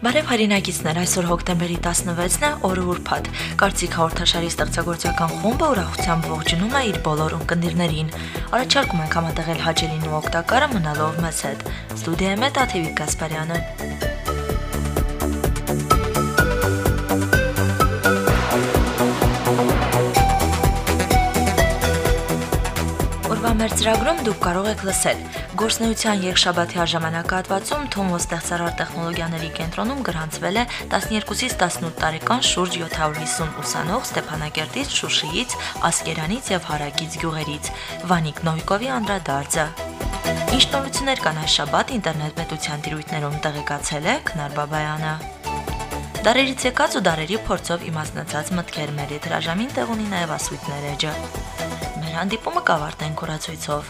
Բարև հայրենակիցներ, այսօր հոկտեմբերի 16-ն է, օրը ուրբաթ։ Կարծիք հաղորդաշարի ստեղծագործական խումբը ուրախությամբ ողջունում է իր բոլոր ունկնդիրներին։ Առաջարկում ենք համատեղել հաճելին ու օգտակարը մնալով մեզ հետ։ Ստուդիայում է Տաթևիկ Գասպարյանը։ Մեր ծրագրում դուք կարող եք լսել Գործնեության երկշաբաթյա ժամանակահատվածում Թումո ստեղծարար տեխնոլոգիաների կենտրոնում գրանցվել է 12-ից 18 տարեկան շուրջ 750 ուսանող Ստեփանակերտից, Շուշիից, Ասկերանից եւ Հարակից գյուղերից։ Վանիկ Նովիկովի անդրադարձը։ Ինչ նորություններ կան այս շաբաթ ինտերնետ պետության տիրույթներում տեղեկացել է Քնար Բաբայանը։ Դարերից եկած ու դարերի փորձով իմաստնացած մտքեր մեր եթերաժամին տեղ ունի նաև ասույթներ էջը։ Մեր հանդիպումը կավարտենք օրացույցով։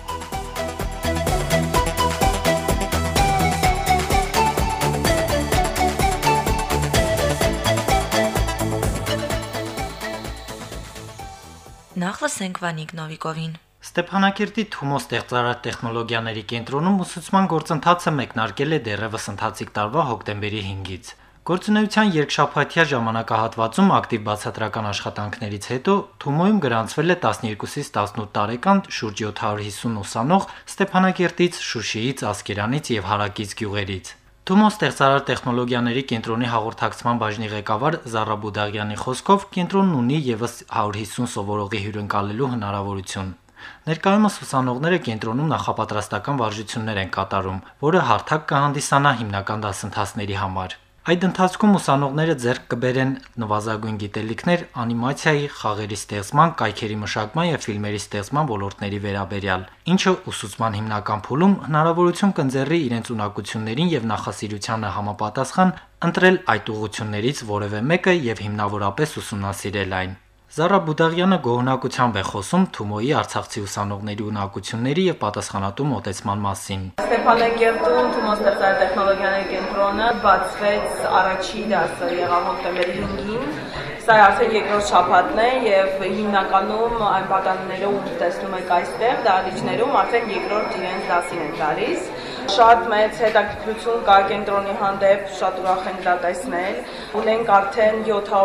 Նախ լսենք Վանիկ Նովիկովին։ Ստեփանակերտի Թումո ստեղծարար տեխնոլոգիաների կենտրոնում ուսուցման գործընթացը մեկնարկել է դեռևս ընթացիկ տարվա հոկտեմբերի 5-ից։ Գործունեության երկշաբաթյա ժամանակահատվածում ակտիվ բացատրական աշխատանքներից հետո Թումոյում գրանցվել է 12-ից 18 տարեկան շուրջ 750 ուսանող Ստեփանակերտից, Շուշիից, Ասկերանից եւ Հարակից գյուղերից։ Թումո ստեղծարար տեխնոլոգիաների կենտրոնի հաղորդակցման բաժնի ղեկավար Զառա Բուդաղյանի խոսքով կենտրոնն ունի եւս 150 սովորողի հյուրընկալելու հնարավորություն։ Ներկայումս ուսանողները կենտրոնում նախապատրաստական վարժություններ են կատարում, որը հարթակ կհանդիսանա հիմնական դասընթացների համար։ Այդ ընթացքում ուսանողները ձեռք կբերեն նվազագույն գիտելիքներ անիմացիայի, խաղերի ստեղծման, կայքերի մշակման եւ ֆիլմերի ստեղծման ոլորտների վերաբերյալ, ինչը ուսուցման հիմնական փուլում հնարավորություն կընձեռի իրենց ունակություններին եւ նախասիրությանը համապատասխան ընտրել այդ ուղղություններից որևէ մեկը եւ հիմնավորապես ուսումնասիրել այն։ Զառա Բուդաղյանը գոհունակությամբ է խոսում Թումոյի արցախցի ուսանողների ունակությունների եւ պատասխանատու մոտեցման մասին։ Ստեփանակերտում Թումո ստեղծարար տեխնոլոգիաների կենտրոնը բացվեց առաջին դասը եղավ հոկտեմբերի 5-ին։ Սա արդեն երկրորդ շաբաթն է եւ հիմնականում այն պատանիները ում տեսնում եք այստեղ դահլիճներում արդեն երկրորդ իրենց դասին են տալիս։ Շատ մեծ հետաքրքրություն կա կենտրոնի հանդեպ, շատ ուրախ ենք դա տեսնել։ Ունենք արդեն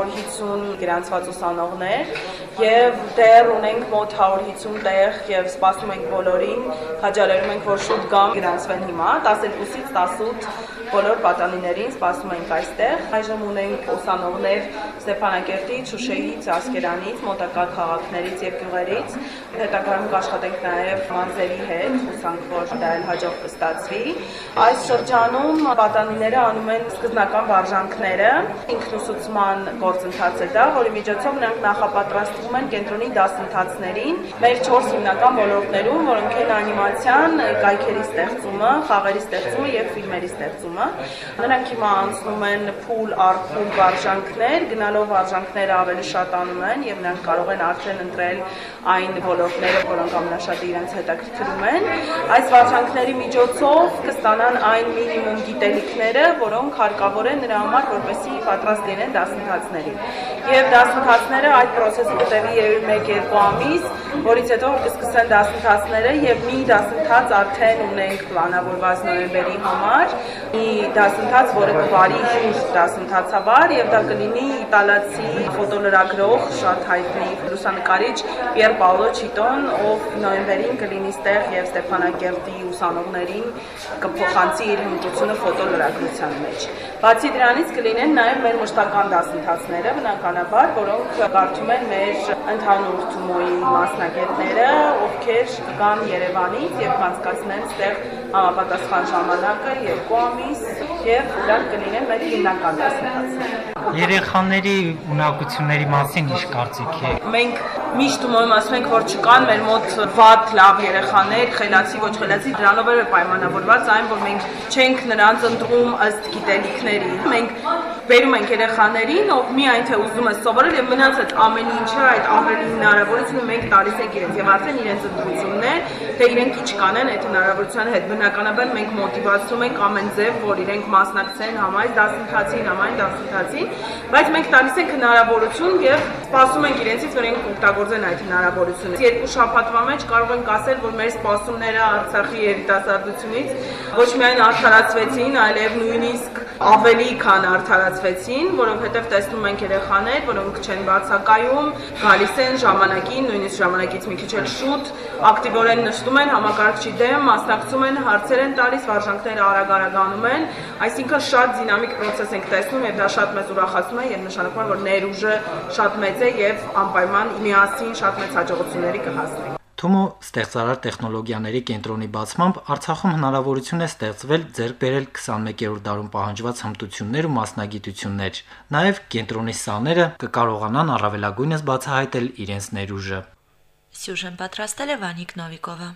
750 գրանցված ուսանողներ եւ դեռ ունենք մոտ 150 տեղ եւ սպասում ենք բոլորին, հաջալերում ենք, որ շուտ գամ գրանցվեն հիմա 12-ից 18 բոլոր պատանիներին սպասում ենք այստեղ։ Այժմ ունենք ուսանողներ Ստեփանակերտից, Շուշիից, Ասկերանից, մոտակա քաղաքներից եւ գյուղերից։ Հետագայում կաշխատենք նաեւ մանձերի հետ, հուսանք, որ դա էլ հաջող կստացվի։ Այս շրջանում պատանիները անում են սկզբնական վարժանքները, ինքնուսուցման գործընթաց է դա, որի միջոցով նրանք նախապատրաստվում են կենտրոնի դասընթացներին մեր 4 հիմնական ոլորտներում, որոնք են անիմացիան, կայքերի ստեղծումը, խաղերի ստեղծումը եւ ֆիլմերի ստեղծումը։ Նրանք հիմա անցնում են փուլ առ փուլ վարժանքներ, գնալով վարժանքները ավելի շատ անում են եւ նրանք կարող են արդեն ընտրել այն ոլորտները, որոնք ամենաշատը իրենց հետաքրքրում են։ Այս վարժանքների միջոցով կստանան այն մինիմում գիտելիքները, որոնք հարկավոր են նրա համար, որպեսզի պատրաստ լինեն դասընթացներին։ Եվ դասընթացները այդ process-ը կտևի 1-2 ամիս, որից հետո կսկսեն դասընթացները եւ մի դասընթաց արդեն ունենք պլանավորված նոյեմբերի համար։ Մի դասընթաց, որը կվարի 5 դասընթացավար եւ դա կլինի իտալացի ֆոտոլրագրող, շատ հայտնի լուսանկարիչ Պիեր Պաոլո Չիտոն, ով նոյեմբերին կլինի ստեղ եւ Ստեփանակերտի ուսանողներին կփոխանցի իր հմտությունը ֆոտոլրագրության մեջ։ Բացի դրանից կլինեն նաեւ մեր մշտական դասընթացները, բնականաբար, որոնք կարդում են մեր ընդհանուր Թումոյի մասնագետները, ովքեր կգան Երևանից եւ կանցկացնեն ստեղ համապատասխան ժամանակը 2 ամիս եւ դրանք կլինեն մեր հիմնական դասընթացները։ Երեխաների ունակությունների մասին ինչ կարծիք է։ Մենք միշտ Թումոյում ասում ենք, որ չկան մեր մոտ վատ լավ երեխաներ, խելացի, ոչ խելացի, դրանով է պայմանավորված այն, որ մենք չենք նրանց ընտրում ըստ գիտելիքների։ Մենք բերում ենք երեխաներին, ով միայն թե ուզում է սովորել եւ մնացած ամեն ինչը այդ ահռելի հնարավորությունը մենք տալիս ենք իրենց եւ արդեն իրենց ընտրությունն է, թե իրենք ինչ կանեն այդ հնարավորության հետ։ Բնականաբար մենք մոտիվացնում ենք ամեն ձև, որ իրենք մասնակցեն համայն դասընթացին, բայց մենք տալիս ենք հնարավորություն եւ սպասում ենք իրենցից, որ իրենք օգտագործեն այդ հնարավորությունը։ Երկու շաբաթվա մեջ կարող ենք ասել, որ մեր սպասումները Արցախի երիտասարդությունից ոչ միայն արդարացվեցին, այլև նույնիսկ ավելի քան արդարացվեցին, որովհետև տեսնում ենք երեխաներ, որոնք չեն բացակայում, գալիս են ժամանակին, նույնիսկ ժամանակից մի քիչ էլ շուտ, ակտիվորեն նշտում են համակարգչի դեմ, մասնակցում են, հարցեր են տալիս, վարժանքները արագ-արագանում են, այսինքն շատ դինամիկ պրոցես ենք տեսնում եւ դա շատ մեծ ուրախացնում է եւ նշանակում է, որ ներուժը շատ մեծ է եւ անպայման միասին շատ մեծ հաջողությունների կհասնենք։ Թումո ստեղծարար տեխնոլոգիաների կենտրոնի բացմամբ Արցախում հնարավորություն է ստեղծվել ձեռք բերել 21-րդ դարում պահանջված հմտություններ ու մասնագիտություններ։ Նաև կենտրոնի սաները կկարողանան առավելագույնս բացահայտել իրենց ներուժը։ Սյուժեն պատրաստել է Վանիկ Նովիկովը։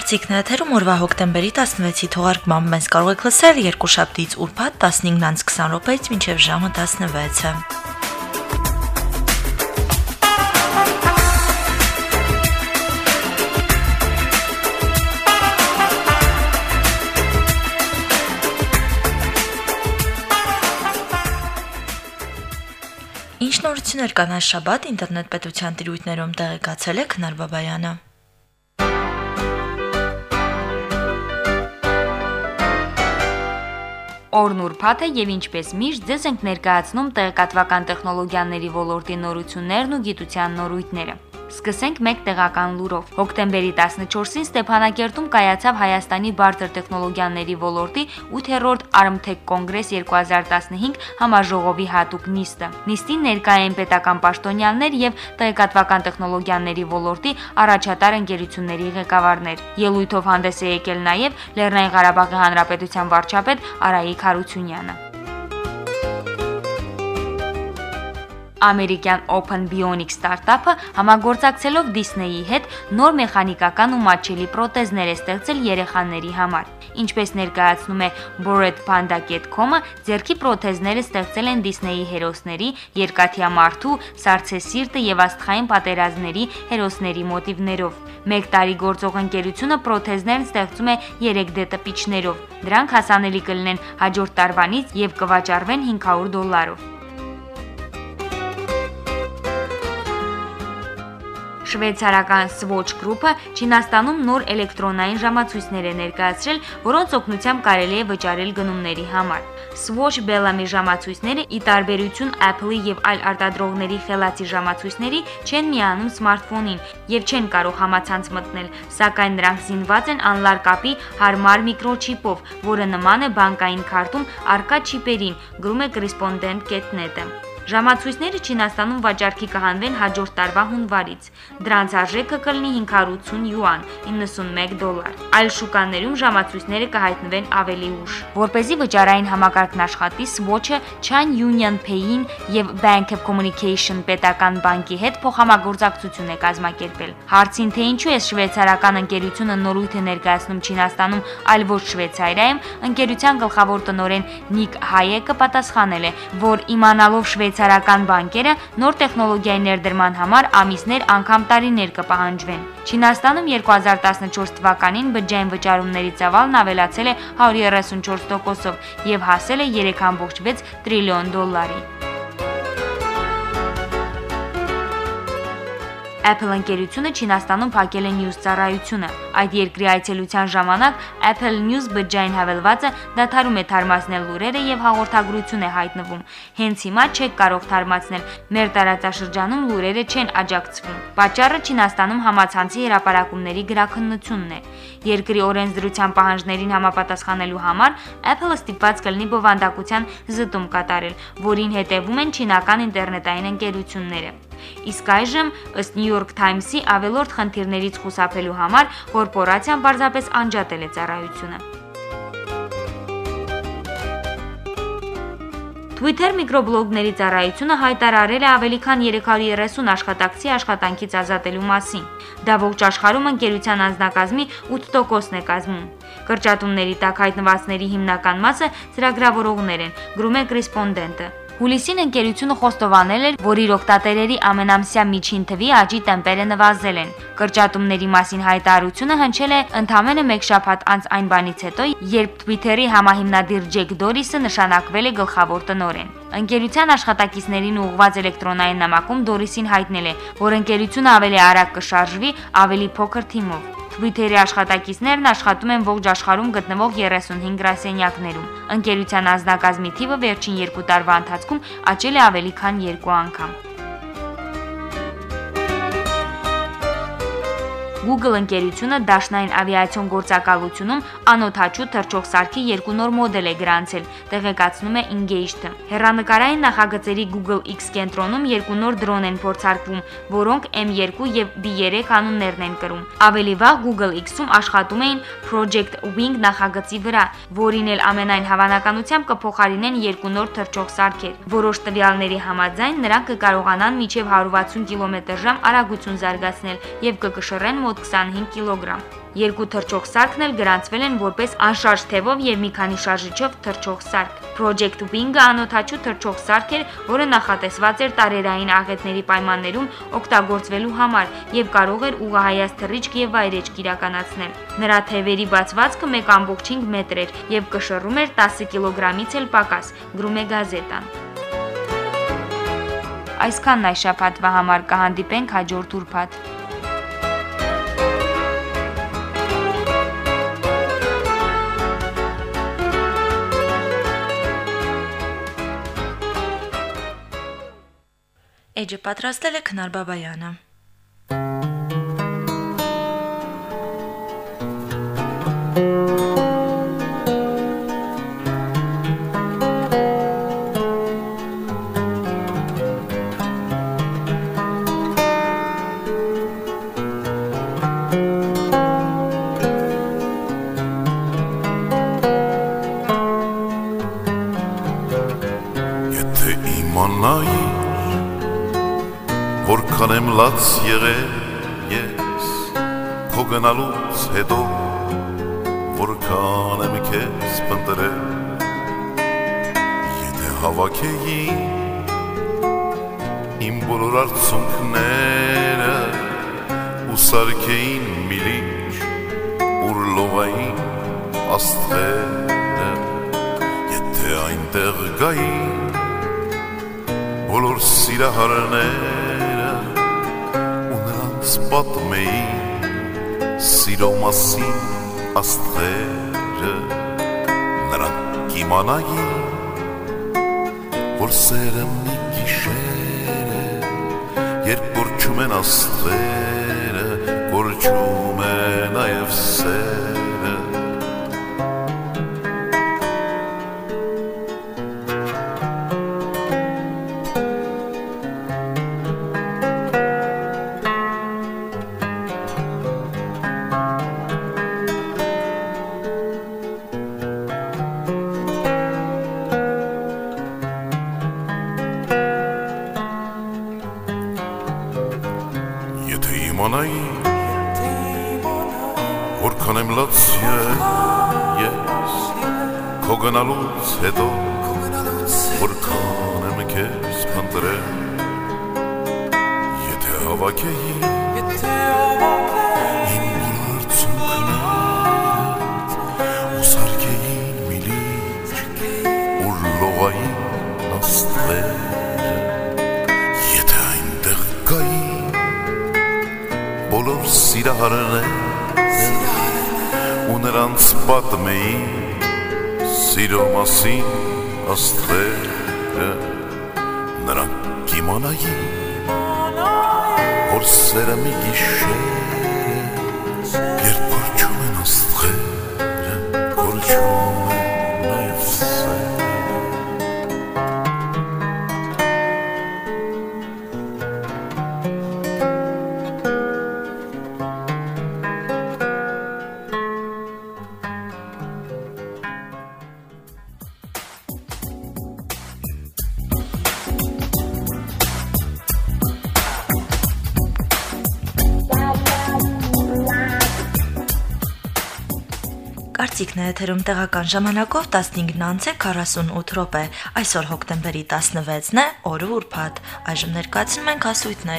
Կարծիքն է եթերում օրվա հոկտեմբերի 16-ի թողարկմամբ մեզ կարող եք լսել երկուշաբթիից ուրբաթ 15:20 րոպեից մինչև ժամը 16-ը։ Ինչ նորություններ կան այս շաբաթ ինտերնետ պետության տիրույթներում տեղեկացել է Քնար Բաբայանը։ Օրն ուրբաթ է եւ ինչպես միշտ ձեզ ենք ներկայացնում տեղեկատվական տեխնոլոգիաների ոլորտի նորություններն ու գիտության նորույթները։ Սկսենք մեկ տեղական լուրով։ Հոկտեմբերի 14-ին Ստեփանակերտում կայացավ Հայաստանի բարձր տեխնոլոգիաների ոլորտի 8-րդ Armtech Congress 2015 համաժողովի հատուկ նիստը։ Նիստին ներկայ էին պետական պաշտոնյաներ եւ տեղեկատվական տեխնոլոգիաների ոլորտի առաջատար ընկերությունների ղեկավարներ։ Ելույթով հանդես է եկել նաեւ Լեռնային Ղարաբաղի Հանրապետության վարչապետ Արայիկ Հարությունյանը։ Ամերիկյան Open Bionics ստարտափը համագործակցելով Disney-ի հետ նոր մեխանիկական ու մատչելի պրոթեզներ է ստեղծել երեխաների համար։ Ինչպես ներկայացնում է boredpanda.com-ը, ձեռքի պրոթեզները ստեղծել են Disney-ի հերոսների, երկաթյա մարդու, սառցե սիրտը եւ աստղային պատերազմների հերոսների մոտիվներով։ Մեկ տարի գործող ընկերությունը պրոթեզներն ստեղծում է 3D տպիչներով։ Դրանք հասանելի կլինեն հաջորդ տարվանից եւ կվաճառվեն $500։ Շվեյցարական Swatch Group-ը Չինաստանում նոր էլեկտրոնային ժամացույցներ է ներկայացրել, որոնց օգնությամբ կարելի է վճարել գնումների համար։ Swatch Bellamy ժամացույցները, ի տարբերություն Apple-ի եւ այլ արտադրողների խելացի ժամացույցների, չեն միանում սմարթֆոնին եւ չեն կարող համացանց մտնել, սակայն նրանք զինված են անլարկապի հարմար միկրոչիպով, որը նման է բանկային քարտում առկա չիպերին, գրում է correspondent.net-ը։ Ժամացույցները Չինաստանում վաճառքի կհանվեն հաջորդ տարվա հունվարից։ Դրանց արժեքը կլինի $500 $91։ Այլ շուկաներում ժամացույցները կհայտնվեն ավելի ուշ։ Որպեսզի վճարային համակարգն աշխատի, Swatch-ը Chan Union Pay-ին եւ Bank of Communication պետական բանկի հետ փոխհամագործակցություն է կազմակերպել։ Հարցին թե ինչու է շվեյցարական ընկերությունը նորույթ է ներկայացնում Չինաստանում, այլ ոչ Շվեյցարիայում, ընկերության գլխավոր տնօրեն Նիկ Հայեկը պատասխանել է, որ իմանալով շվեյցարական բանկերը նոր տեխնոլոգիայի ներդրման համար ամիսներ անգամ տարիներ կպահանջվեն։ Չինաստանում 2014 թվականին բջջային վճարումների ծավալն ավելացել է 134%-ով եւ հասել է $3.6 տրիլիոն։ Apple ընկերությունը Չինաստանում փակել է News ծառայությունը։ Այդ երկրի այցելության ժամանակ Apple News բջջային հավելվածը դադարում է թարմացնել լուրերը եւ հաղորդագրություն է հայտնվում։ Հենց հիմա չեք կարող թարմացնել, մեր տարածաշրջանում լուրերը չեն աջակցվում։ Պատճառը Չինաստանում համացանցի հրապարակումների գրաքննությունն է։ Երկրի օրենսդրության պահանջներին համապատասխանելու համար Apple-ը ստիպված կլինի բովանդակության զտում կատարել, որին հետևում են չինական ինտերնետային ընկերությունները։ Իսկ այժմ, ըստ New York Times-ի, ավելորդ խնդիրներից խուսափելու համար կորպորացիան պարզապես անջատել է ծառայությունը։ Twitter միկրոբլոգների ծառայությունը հայտարարել է ավելի քան 330 աշխատակցի աշխատանքից ազատելու մասին։ Դա ողջ աշխարհում ընկերության անձնակազմի 8%-ն է կազմում։ Կրճատումների տակ հայտնվածների հիմնական մասը ծրագրավորողներ են, գրում է correspondent-ը։ Հուլիսին ընկերությունը խոստովանել էր, որ իր օգտատերերի ամենամսյա միջին թվի աճի տեմպերը նվազել են։ Կրճատումների մասին հայտարարությունը հնչել է ընդամենը մեկ շաբաթ անց այն բանից հետո, երբ Twitter-ի համահիմնադիր Ջեք Դորիսը նշանակվել է գլխավոր տնօրեն։ Ընկերության աշխատակիցներին ուղղված էլեկտրոնային նամակում Դորիսին հայտնել է, որ ընկերությունը ավելի արագ կշարժվի ավելի փոքր թիմով։ Twitter-ի աշխատակիցներն աշխատում են ողջ աշխարհում գտնվող 35 գրասենյակներում։ Ընկերության անձնակազմի թիվը վերջին 2 տարվա ընթացքում աճել է ավելի քան 2 անգամ։ Google ընկերությունը դաշնային ավիացիոն գործակալությունում անօդաչու թռչող սարքի 2 նոր մոդել է գրանցել, տեղեկացնում է Engaged-ը։ Հեռանկարային նախագծերի Google X կենտրոնում 2 նոր դրոն են փորձարկվում, որոնք M2 եւ B3 անուններն են կրում։ Ավելի վաղ Google X-ում աշխատում էին Project Wing նախագծի վրա, որին էլ ամենայն հավանականությամբ կփոխարինեն 2 նոր թռչող սարքեր։ Որոշ տվյալների համաձայն նրանք կկարողանան մինչև 160 կմ/ժ արագություն զարգացնել եւ կկշռեն մոտ 25 կիլոգրամ։ Երկու թռչող սարքն էլ գրանցվել են որպես անշարժ թևով եւ մի քանի շարժիչով թռչող սարք։ Project Wing-ը անօդաչու թռչող սարք էր, որը նախատեսված էր տարերային աղետների պայմաններում օգտագործվելու համար եւ կարող էր ուղղահայաց թռիչք եւ վայրեջք իրականացնել։ Նրա թևերի բացվածքը 1.5 մետր էր եւ կշռում էր 10 կիլոգրամից էլ պակաս, գրում է գազետան։ Այսքանն այս շաբաթվա համար, կհանդիպենք հաջորդ ուրբաթ։ Էջը պատրաստել է Քնար Բաբայանը։ Եթե իմանայի որքան եմ լաց եղել ես քո գնալուց հետո որքան եմ քեզ փնտրել եթե հավաքեի իմ բոլոր արցունքները ու սարքեին միլիչ ուր լողային աստղերը եթե այնտեղ գային բոլոր սիրահարները պատմեի սիրո մասին աստղերը նրանք իմանային որ սերը մի գիշեր է երբ կորչում են աստղերը կորչում է նաև սերը որքան եմ լաց ես քո գնալուց հետո որքան եմ քեզ փնտրել եթե հավաքեի իմ բոլոր արցունքներս ու սարքեին միլիչ ուր լողային աստղերը եթե այնտեղ գային բոլոր սիրահարները ու նրանց պատմեի սիրո մասին աստղերը նրանք իմանային որ սերը մի գիշեր երբ կորչում են աստղերը կորչում են նաև սերը Կարծիքն է եթերում տեղական ժամանակով 15:48 րոպե։ Այսօր հոկտեմբերի 16-ն է, օրը ուրբաթ։ Այժմ ներկայացնում ենք ասույթներ։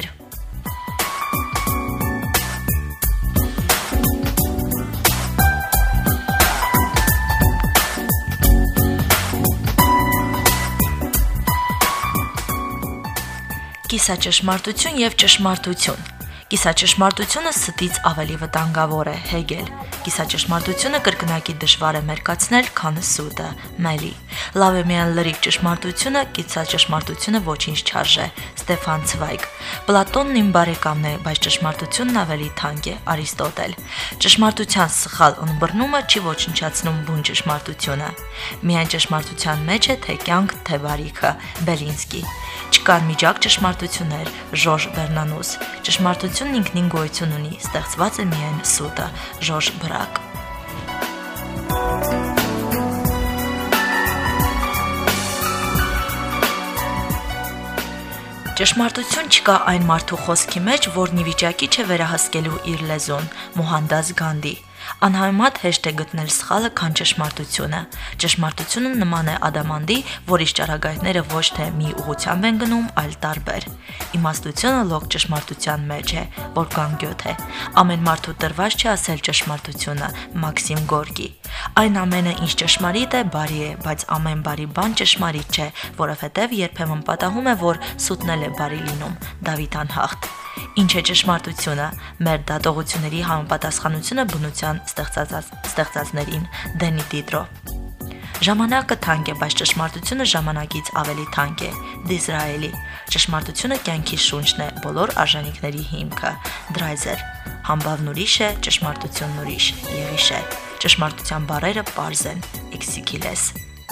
Կիսաճշմարտություն եւ ճշմարտություն։ Կիսաճշմարտությունը ստից ավելի վտանգավոր է, Հեգել։ Կիսաճշմարտությունը կրկնակի դժվար է մերկացնել, քան սուտը, Մելի։ Լավ է միայն լրիվ ճշմարտությունը, կիսաճշմարտությունը ոչինչ չարժե, Ստեֆան Ցվայգ։ Պլատոնն իմ բարեկամն է, բայց ճշմարտությունն ավելի թանկ է, Արիստոտել։ Ճշմարտության սխալ ըմբռնումը չի ոչնչացնում բուն ճշմարտությունը։ Միայն ճշմարտության մեջ է թե կյանք, թե բարիքը, Բելինսկի։ Չկան միջակ ճշմարտություններ, Ժորժ Բեռնանուս։ Ճշմարտությունն ինքնին գոյություն ունի, ստեղծված է միայն սուտը, Ժորժ Բրակ։ Ճշմարտություն չկա այն մարդու խոսքի մեջ, որն ի վիճակի չէ վերահսկելու իր լեզուն, Մոհանդաս Գանդի։ Անհամեմատ հեշտ է գտնել սխալը, քան ճշմարտությունը։ Ճշմարտությունը նման է ադամանդի, որի ճառագայթները ոչ թե մի ուղղությամբ են գնում, այլ տարբեր։ Իմաստությունը լոկ ճշմարտության մեջ է, որքան գյոթ է։ Ամեն մարդու տրված չէ ասել ճշմարտությունը, Մաքսիմ Գորկի։ Այն ամենը, ինչ ճշմարիտ է, բարի է, բայց ամեն բարի բան ճշմարիտ չէ, որովհետև երբեմն պատահում է, որ սուտն էլ է բարի լինում, Դավիթ Անհախտ։ Ինչ է ճշմարտությունը, մեր դատողությունների համապատասխանությունը բնության ստեղծածներին, Դենի Դիդրո։ Ժամանակը թանկ է, բայց ճշմարտությունը ժամանակից ավելի թանկ է, Դիզրայելի։ Ճշմարտությունը կյանքի շունչն է, բոլոր արժանինքների հիմքը, Դրայզեր։ Համբավն ուրիշ է, ճշմարտությունն ուրիշ, Եղիշե։ Ճշմարտության բառերը պարզ են, Էքսիքիլես։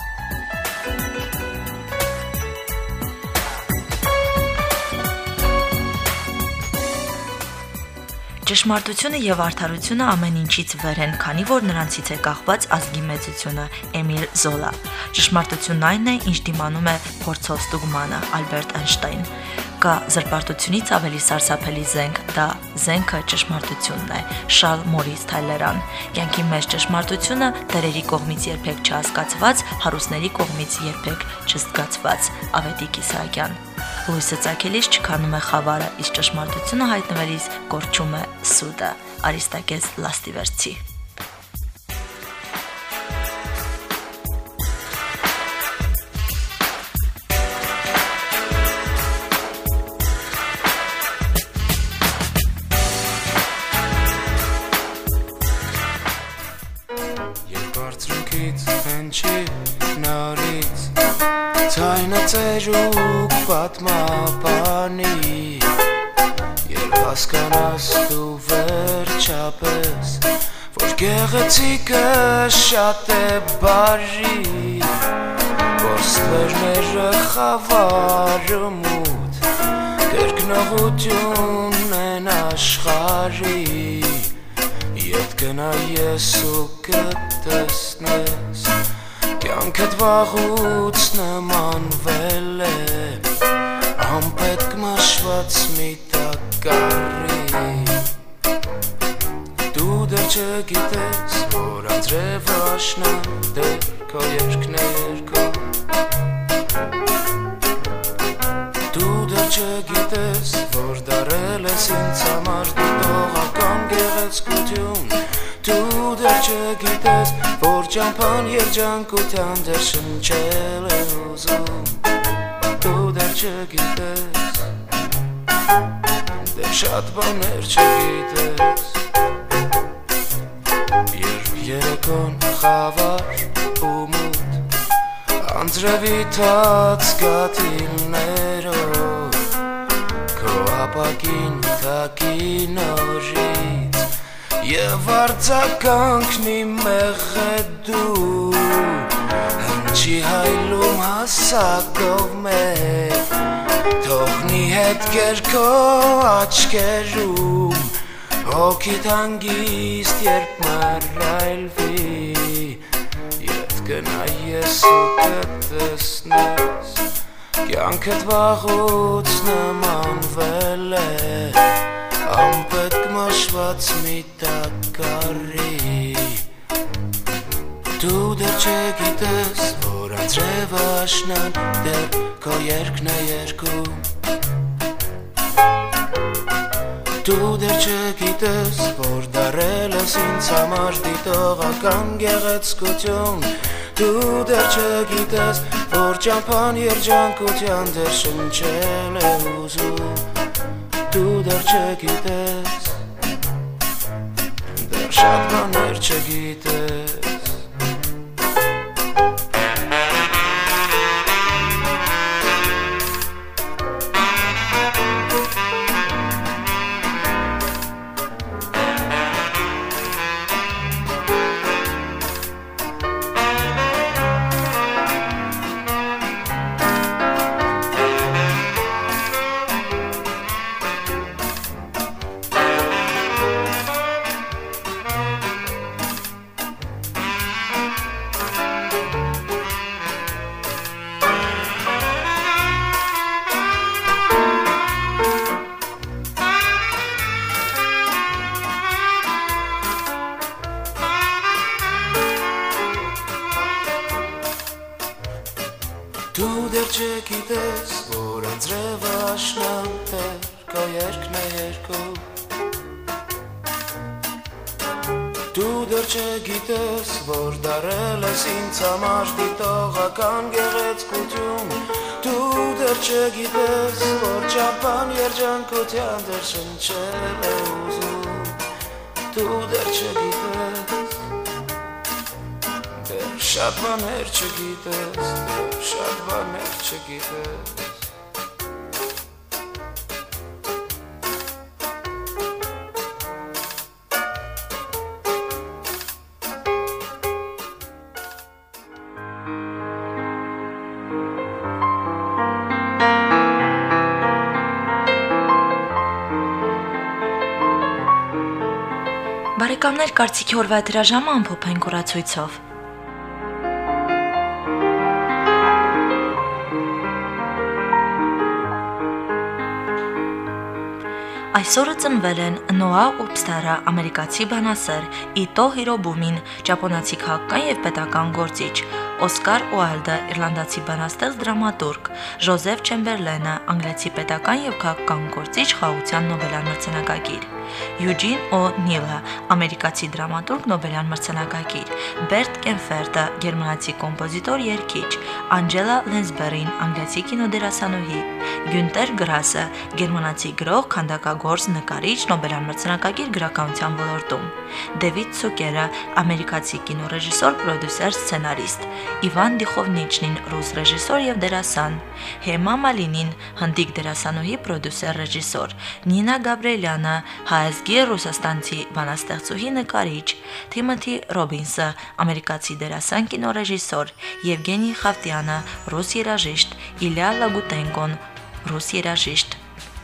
Ճշմարտությունը եւ արդարությունը ամեն ինչից վեր են, քանի որ նրանցից է կախված ազգի մեծությունը, Էմիլ Զոլա։ Ճշմարտությունն այն է, ինչ դիմանում է փորձով ստուգմանը, Ալբերտ Այնշտայն։ Կա զրպարտությունից ավելի սարսափելի զենք, դա զենքը ճշմարտությունն է, Շարլ Մորիս Թայլերան։ Կյանքի մեջ ճշմարտությունը տերերի կողմից երբեք չհասկացված, հարուստների կողմից երբեք չզգացված, Ավետիք Իսահակյան։ Լույսը ծագելիս չքանում է խավարը, իսկ ճշմարտությունը հայտնվելիս կորչում է սուտը, Արիստակես Լաստիվերցի։ Ցայնը ծերուկ պատմապանի Երբ հասկանաս դու վերջապես Որ գեղեցիկը շատ է բարի Որ ստվերները խավարը մութ Կրկնողություն են աշխարի Ետ գնա ես ու կտեսնես Կյանքդ վաղուց նմանվել է Անպետք մաշված մի տակարի Դու դեռ չգիտես, որ անձրևը աշնան դեռ քո երկն է երկում Դու դեռ չգիտես, որ դարել ես ինձ համար դիտողական գեղեցկություն Դու դեռ չգիտես, որ ճամփան երջանկության դեռ շնչել է ուզում Դու դեռ չգիտես, դեռ շատ բաներ չգիտես Երբ երեկոն խավար ու մութ Անձրևի թաց գաթիլներով Քո ապակին թակին օրից Եվ արձականքն իմ մեղե դու Հնչի հայլում հասակով մեկ Թողնի հետքեր քո աչքերում Հոգիդ հանգիստ երբ մռայլվի Ետ գնա ես ու կտեսնես Կյանքդ վաղուց նմանվել է Անպետք մաշված մի տակարի Դու դեռ չգիտես, որ անձրևը աշնան դեռ քո երկն է երկում Դու դեռ չգիտես, որ դարել ես ինձ համար դիտողական գեղեցկություն Դու դեռ չգիտես, որ ճամփան երջանկության դեռ շնչել է ուզում Դու դեռ չգիտես, դեռ շատ բաներ չգիտես Դու դեռ չգիտես, որ անձրևը աշնան դեռ քո երկն է երկու Դու դեռ չգիտես, որ դարել ես ինձ համար դիտողական գեղեցկություն Դու դեռ չգիտես, որ ճապան երջանկության դեռ շնչել է ուզում Դու դեռ չգիտես, դեռ շատ բաներ չգիտես, դեռ շատ բաներ չգիտես Բարեկամներ, կարծիքի օրվա հրաժամը ամփոփենք օրացույցով։ Այսօրը ծնվել են Նոա Ուբստարը, ամերիկացի բանասեր, Իտո Հիրոբումին, ճապոնացի քաղաքական եւ պետական գործիչ, Օսկար Ուայլդը, իռլանդացի բանաստեղծ դրամատուրգ, Ժոզեֆ Չեմբերլենը, անգլիացի պետական եւ քաղաքական գործիչ, խաղաղության Նոբելյան մրցանակակիր, Յուջին Օ'Նիլը, ամերիկացի դրամատուրգ, Նոբելյան մրցանակակիր, Բերտ Կենֆերտը, գերմանացի կոմպոզիտոր, երգիչ, Անջելա Լենսբերին, անգլիացի կինոդերասանուհի, Գյունտեր Գրասը, գերմանացի գրող, քանդակագործ, նկարիչ, Նոբելյան մրցանակակիր գրականության ոլորտում, Դեվիդ Ցուկերը, ամերիկացի կինոռեժիսոր, պրոդյուսեր, սցենարիստ, Իվան Դիխովնիչնին, ռուս ռեժիսոր եւ դերասան, Հեմա Մալինին, հնդիկ դերասանուհի, պրոդյուսեր, ռեժիսոր, Նինա Գաբրիելյանը, հայազգի ռուսաստանցի բանաստեղծուհի, նկարիչ, Թիմոթի Ռոբինսը, ամերիկացի դերասան, կինոռեժիսոր, Եվգենի Խավտյանը, ռուս երաժիշտ, Իլյա Լագուտենկոն, ռուս երաժիշտ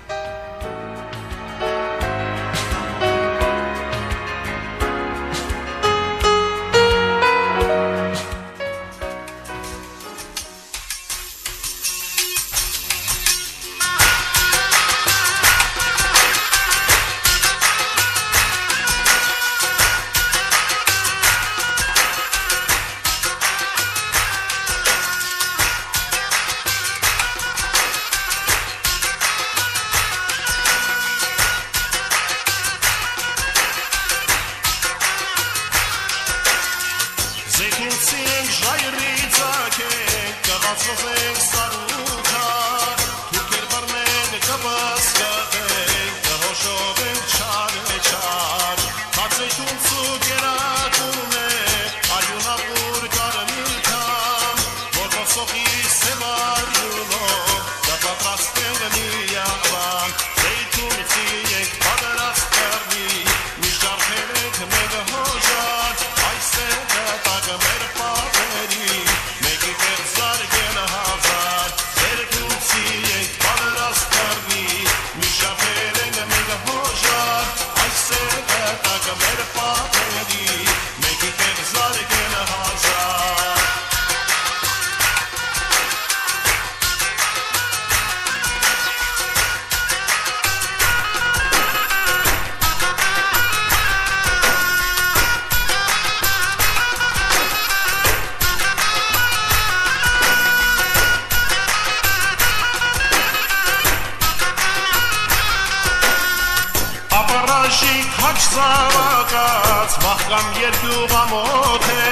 Զավակած մախկան երկյուղամոտ է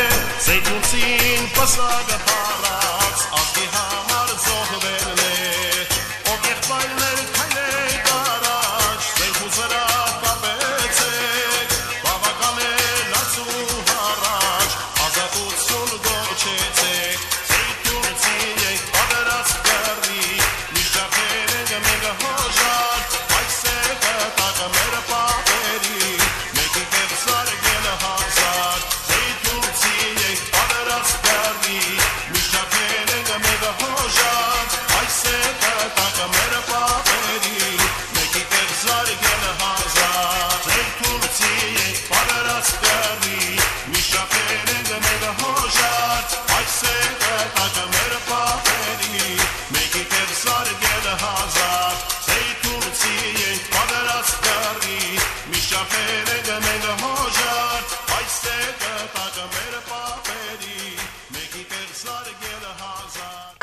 Զեյթունցին պսագը պարած ազգի համար զոհվելն է Ով եղբայրներ քայլեք առաջ Զեյթուն զրա կապեցեք Բավական է լացու հարաջ Ազատություն գոչեցեք Զեյթունցին եք պատրաստ կրվի Միշտապեր ենք մենք հոժար Այս է կտակը մեր պապերի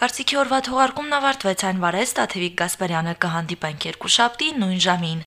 Կարծիքի օրվա թողարկումն ավարտվեց, այն վարեց Տաթևիկ Գասպարյանը, կհանդիպենք երկուշաբթի նույն ժամին։